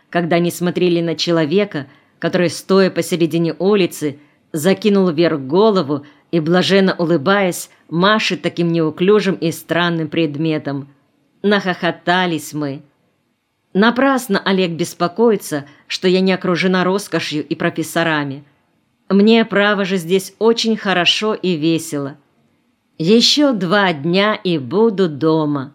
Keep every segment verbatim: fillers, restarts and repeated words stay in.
когда они смотрели на человека, который, стоя посередине улицы, закинул вверх голову и, блаженно улыбаясь, машет таким неуклюжим и странным предметом. Нахохотались мы. Напрасно Олег беспокоится, что я не окружена роскошью и профессорами. Мне, право же, здесь очень хорошо и весело. Еще два дня и буду дома.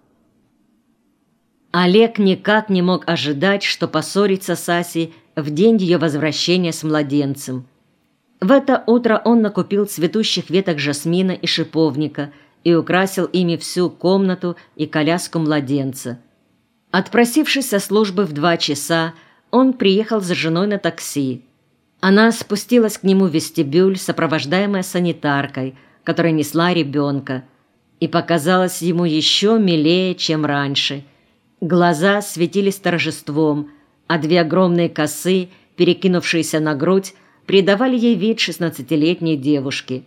Олег никак не мог ожидать, что поссорится с Асей в день ее возвращения с младенцем. В это утро он накупил цветущих веток жасмина и шиповника и украсил ими всю комнату и коляску младенца. Отпросившись со службы в два часа, он приехал за женой на такси. Она спустилась к нему в вестибюль, сопровождаемая санитаркой, которая несла ребенка, и показалась ему еще милее, чем раньше. Глаза светились торжеством, а две огромные косы, перекинувшиеся на грудь, придавали ей вид шестнадцатилетней девушки.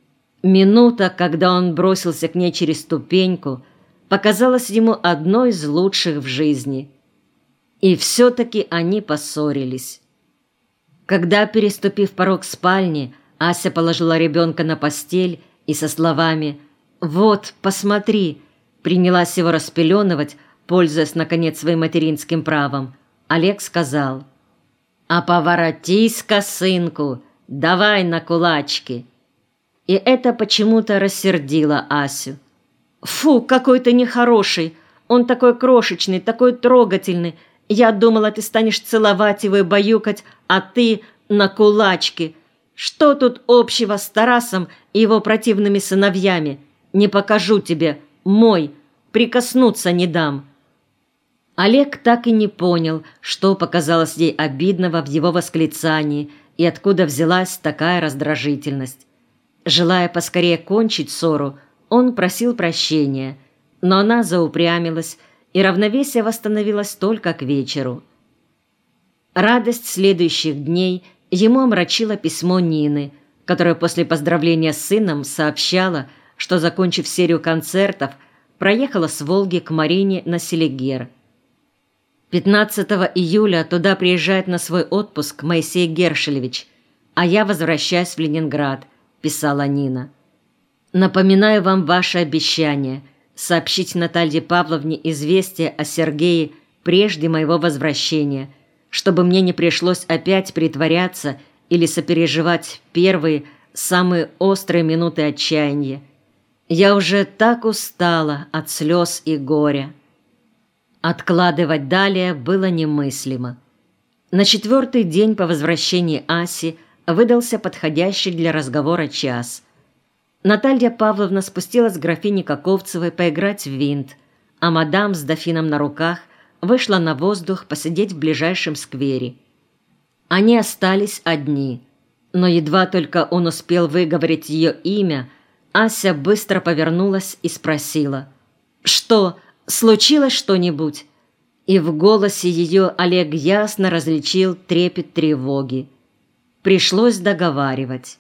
Минута, когда он бросился к ней через ступеньку, показалась ему одной из лучших в жизни. И все-таки они поссорились. Когда, переступив порог спальни, Ася положила ребенка на постель и со словами «Вот, посмотри», принялась его распеленывать, пользуясь, наконец, своим материнским правом, Олег сказал: «А поворотись-ка, сынку, давай на кулачки». И это почему-то рассердило Асю. «Фу, какой ты нехороший! Он такой крошечный, такой трогательный. Я думала, ты станешь целовать его и баюкать, а ты на кулачки. Что тут общего с Тарасом и его противными сыновьями? Не покажу тебе, мой, прикоснуться не дам». Олег так и не понял, что показалось ей обидного в его восклицании и откуда взялась такая раздражительность. Желая поскорее кончить ссору, он просил прощения, но она заупрямилась, и равновесие восстановилось только к вечеру. Радость следующих дней ему омрачило письмо Нины, которая после поздравления с сыном сообщала, что, закончив серию концертов, проехала с Волги к Марине на Селигер. пятнадцатого июля туда приезжает на свой отпуск Моисей Гершелевич, а я возвращаюсь в Ленинград, писала Нина. Напоминаю вам ваше обещание сообщить Наталье Павловне известие о Сергее прежде моего возвращения, чтобы мне не пришлось опять притворяться или сопереживать первые, самые острые минуты отчаяния. Я уже так устала от слез и горя. Откладывать далее было немыслимо. На четвертый день по возвращении Аси выдался подходящий для разговора час. Наталья Павловна спустилась к графине Каковцевой поиграть в винт, а мадам с дофином на руках вышла на воздух посидеть в ближайшем сквере. Они остались одни, но едва только он успел выговорить ее имя, Ася быстро повернулась и спросила: «Что, случилось что-нибудь?» И в голосе ее Олег ясно различил трепет тревоги. Пришлось договаривать.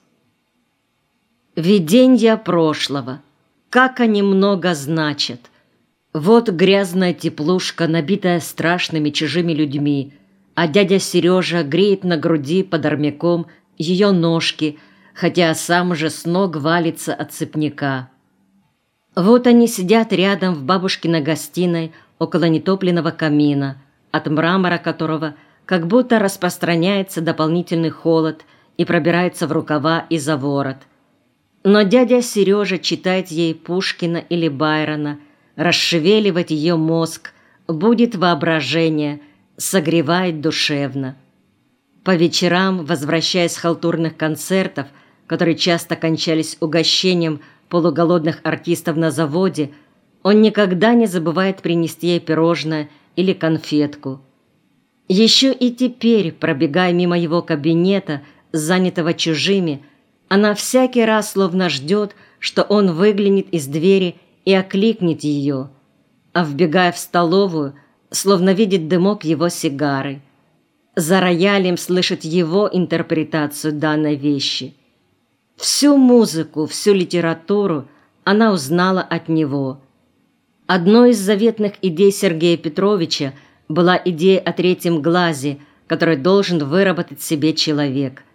Виденья прошлого, как они много значат. Вот грязная теплушка, набитая страшными чужими людьми, а дядя Сережа греет на груди под армяком ее ножки, хотя сам уже с ног валится от цепняка. Вот они сидят рядом в бабушкиной гостиной около нетопленного камина, от мрамора которого как будто распространяется дополнительный холод и пробирается в рукава и за ворот. Но дядя Сережа читает ей Пушкина или Байрона, расшевеливать ее мозг, будет воображение, согревает душевно. По вечерам, возвращаясь с халтурных концертов, которые часто кончались угощением полуголодных артистов на заводе, он никогда не забывает принести ей пирожное или конфетку. Еще и теперь, пробегая мимо его кабинета, занятого чужими, она всякий раз словно ждет, что он выглянет из двери и окликнет ее, а вбегая в столовую, словно видит дымок его сигары. За роялем слышит его интерпретацию данной вещи. Всю музыку, всю литературу она узнала от него. Одной из заветных идей Сергея Петровича была идея о третьем глазе, который должен выработать себе человек.